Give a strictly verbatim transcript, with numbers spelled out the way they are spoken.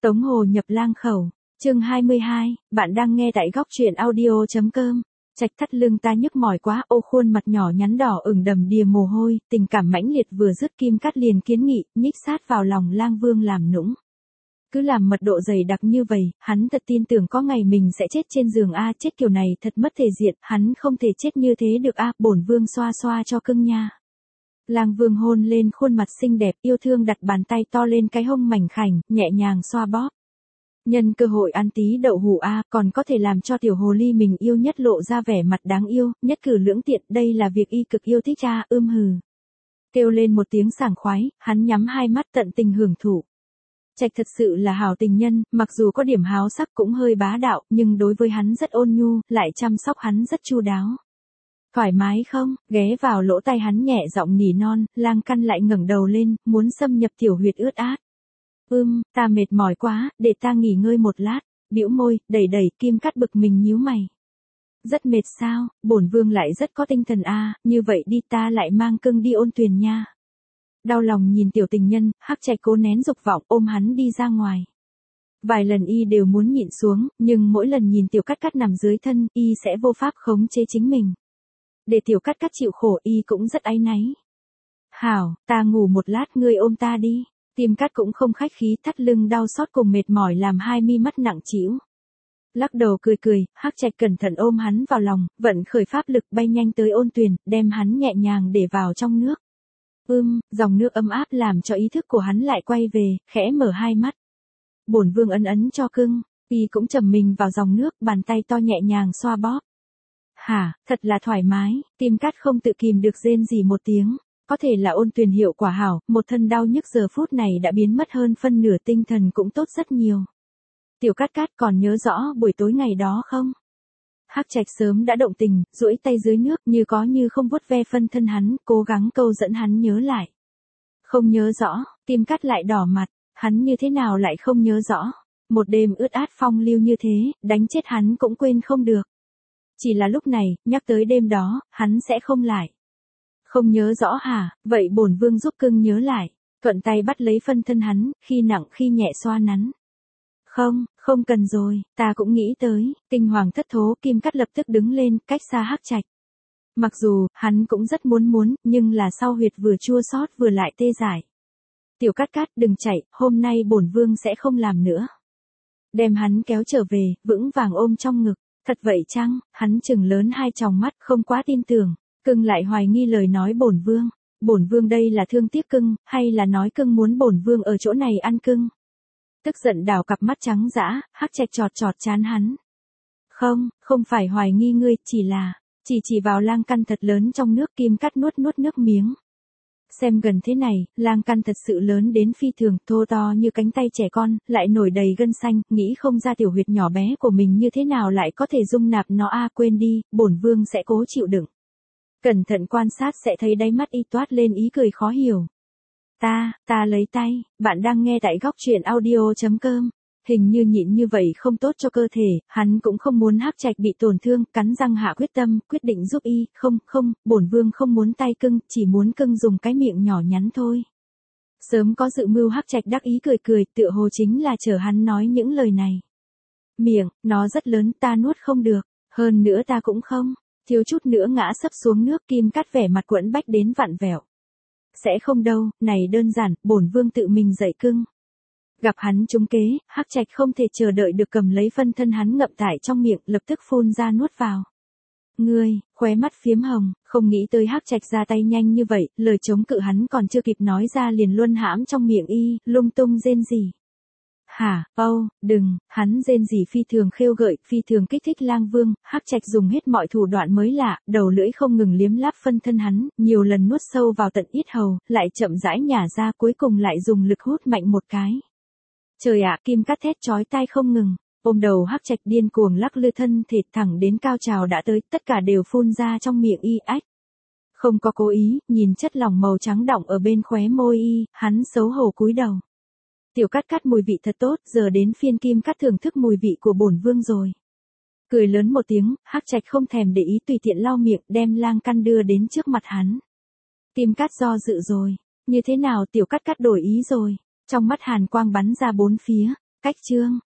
Tống Hồ nhập lang khẩu, chương hai mươi hai, bạn đang nghe tại góc truyện audio.com. Trạch thắt lưng ta nhức mỏi quá, ô khuôn mặt nhỏ nhắn đỏ ửng đầm đìa mồ hôi, tình cảm mãnh liệt vừa dứt Kim Cát liền kiến nghị, nhích sát vào lòng Lang Vương làm nũng. Cứ làm mật độ dày đặc như vậy, hắn thật tin tưởng có ngày mình sẽ chết trên giường a, chết kiểu này thật mất thể diện, hắn không thể chết như thế được a, bổn vương xoa xoa cho cưng nha. Lang Vương hôn lên khuôn mặt xinh đẹp, yêu thương đặt bàn tay to lên cái hông mảnh khảnh, nhẹ nhàng xoa bóp. Nhân cơ hội ăn tí đậu hũ a, còn có thể làm cho tiểu hồ ly mình yêu nhất lộ ra vẻ mặt đáng yêu, nhất cử lưỡng tiện, đây là việc y cực yêu thích a, ưm hừ. Kêu lên một tiếng sảng khoái, hắn nhắm hai mắt tận tình hưởng thụ. Trạch thật sự là hảo tình nhân, mặc dù có điểm háo sắc cũng hơi bá đạo, nhưng đối với hắn rất ôn nhu, lại chăm sóc hắn rất chu đáo. Thoải mái không? Ghé vào lỗ tai hắn nhẹ giọng nỉ non, Lang Căn lại ngẩng đầu lên, muốn xâm nhập tiểu huyệt ướt át. Ưm, ta mệt mỏi quá, để ta nghỉ ngơi một lát. Bĩu môi, đẩy đẩy, Kim Cát bực mình nhíu mày. Rất mệt sao? Bổn vương lại rất có tinh thần a, như vậy đi ta lại mang cưng đi ôn tuyền nha. Đau lòng nhìn tiểu tình nhân, Hắc Trạch cố nén dục vọng ôm hắn đi ra ngoài. Vài lần y đều muốn nhịn xuống, nhưng mỗi lần nhìn tiểu Cát Cát nằm dưới thân, y sẽ vô pháp khống chế chính mình. Để tiểu Cát Cát chịu khổ y cũng rất áy náy. Hảo, ta ngủ một lát ngươi ôm ta đi. Kim Cát cũng không khách khí, thắt lưng đau xót cùng mệt mỏi làm hai mi mắt nặng trĩu. Lắc đầu cười cười, Hắc Trạch cẩn thận ôm hắn vào lòng, vận khởi pháp lực bay nhanh tới ôn tuyền, đem hắn nhẹ nhàng để vào trong nước. Ưm, dòng nước ấm áp làm cho ý thức của hắn lại quay về, khẽ mở hai mắt. Bổn vương ấn ấn cho cưng, y cũng trầm mình vào dòng nước, bàn tay to nhẹ nhàng xoa bóp. Hả, thật là thoải mái, Kim Cát không tự kìm được rên gì một tiếng. Có thể là ôn tuyền hiệu quả hảo, một thân đau nhức giờ phút này đã biến mất hơn phân nửa, tinh thần cũng tốt rất nhiều. Tiểu Cát Cát còn nhớ rõ buổi tối ngày đó không? Hắc Trạch sớm đã động tình, duỗi tay dưới nước như có như không vuốt ve phân thân hắn, cố gắng câu dẫn hắn nhớ lại. Không nhớ rõ, Kim Cát lại đỏ mặt, hắn như thế nào lại không nhớ rõ. Một đêm ướt át phong lưu như thế, đánh chết hắn cũng quên không được. Chỉ là lúc này, nhắc tới đêm đó, hắn sẽ không lại. Không nhớ rõ hả, vậy bổn vương giúp cưng nhớ lại, thuận tay bắt lấy phân thân hắn, khi nặng khi nhẹ xoa nắn. Không, không cần rồi, ta cũng nghĩ tới, kinh hoàng thất thố, Kim Cát lập tức đứng lên, cách xa Hắc Trạch. Mặc dù, hắn cũng rất muốn muốn, nhưng là sau huyệt vừa chua xót vừa lại tê dại. Tiểu Cát Cát đừng chạy, hôm nay bổn vương sẽ không làm nữa. Đem hắn kéo trở về, vững vàng ôm trong ngực, thật vậy chăng, hắn chừng lớn hai tròng mắt, không quá tin tưởng. Cưng lại hoài nghi lời nói bổn vương, bổn vương đây là thương tiếc cưng, hay là nói cưng muốn bổn vương ở chỗ này ăn cưng. Tức giận đảo cặp mắt trắng dã, Hắc Trạch chọt chọt chán hắn. Không, không phải hoài nghi ngươi, chỉ là, chỉ chỉ vào Lang Căn thật lớn trong nước. Kim Cát nuốt nuốt nước miếng. Xem gần thế này, Lang Căn thật sự lớn đến phi thường, thô to như cánh tay trẻ con, lại nổi đầy gân xanh, nghĩ không ra tiểu huyệt nhỏ bé của mình như thế nào lại có thể dung nạp nó a, quên đi, bổn vương sẽ cố chịu đựng. Cẩn thận quan sát sẽ thấy đáy mắt y toát lên ý cười khó hiểu. Ta, ta lấy tay, bạn đang nghe tại góc truyện audio.com. Hình như nhịn như vậy không tốt cho cơ thể, hắn cũng không muốn Hắc Trạch bị tổn thương, cắn răng hạ quyết tâm, quyết định giúp y, không, không, bổn vương không muốn tay cưng, chỉ muốn cưng dùng cái miệng nhỏ nhắn thôi. Sớm có dự mưu, Hắc Trạch đắc ý cười cười, tựa hồ chính là chờ hắn nói những lời này. Miệng, nó rất lớn, ta nuốt không được, hơn nữa ta cũng không. Thiếu chút nữa ngã sấp xuống nước. Kim Cát vẻ mặt quẫn bách đến vặn vẹo. Sẽ không đâu, này đơn giản, bổn vương tự mình dạy cưng. Gặp hắn trúng kế, Hắc Trạch không thể chờ đợi được cầm lấy phân thân hắn ngậm tại trong miệng, lập tức phun ra nuốt vào. Ngươi, khóe mắt phiếm hồng, không nghĩ tới Hắc Trạch ra tay nhanh như vậy, lời chống cự hắn còn chưa kịp nói ra liền luân hãm trong miệng y, lung tung rên rỉ. Hả, âu, oh, đừng, hắn rên rỉ phi thường khêu gợi, phi thường kích thích Lang Vương. Hắc Trạch dùng hết mọi thủ đoạn mới lạ, đầu lưỡi không ngừng liếm láp phân thân hắn, nhiều lần nuốt sâu vào tận yết hầu, lại chậm rãi nhả ra, cuối cùng lại dùng lực hút mạnh một cái. Trời ạ, Kim Cát thét chói tai không ngừng, ôm đầu Hắc Trạch điên cuồng lắc lư, thân thể thẳng đến cao trào đã tới, tất cả đều phun ra trong miệng y. Ách. Không có cố ý, nhìn chất lỏng màu trắng đọng ở bên khóe môi y, hắn xấu hổ cúi đầu. Tiểu Cát Cát mùi vị thật tốt, giờ đến phiên Kim Cát thưởng thức mùi vị của bổn vương rồi. Cười lớn một tiếng, Hắc Trạch không thèm để ý, tùy tiện lau miệng, đem Lang Căn đưa đến trước mặt hắn. Kim Cát do dự rồi, như thế nào Tiểu Cát Cát đổi ý rồi, trong mắt hàn quang bắn ra bốn phía, Cách chương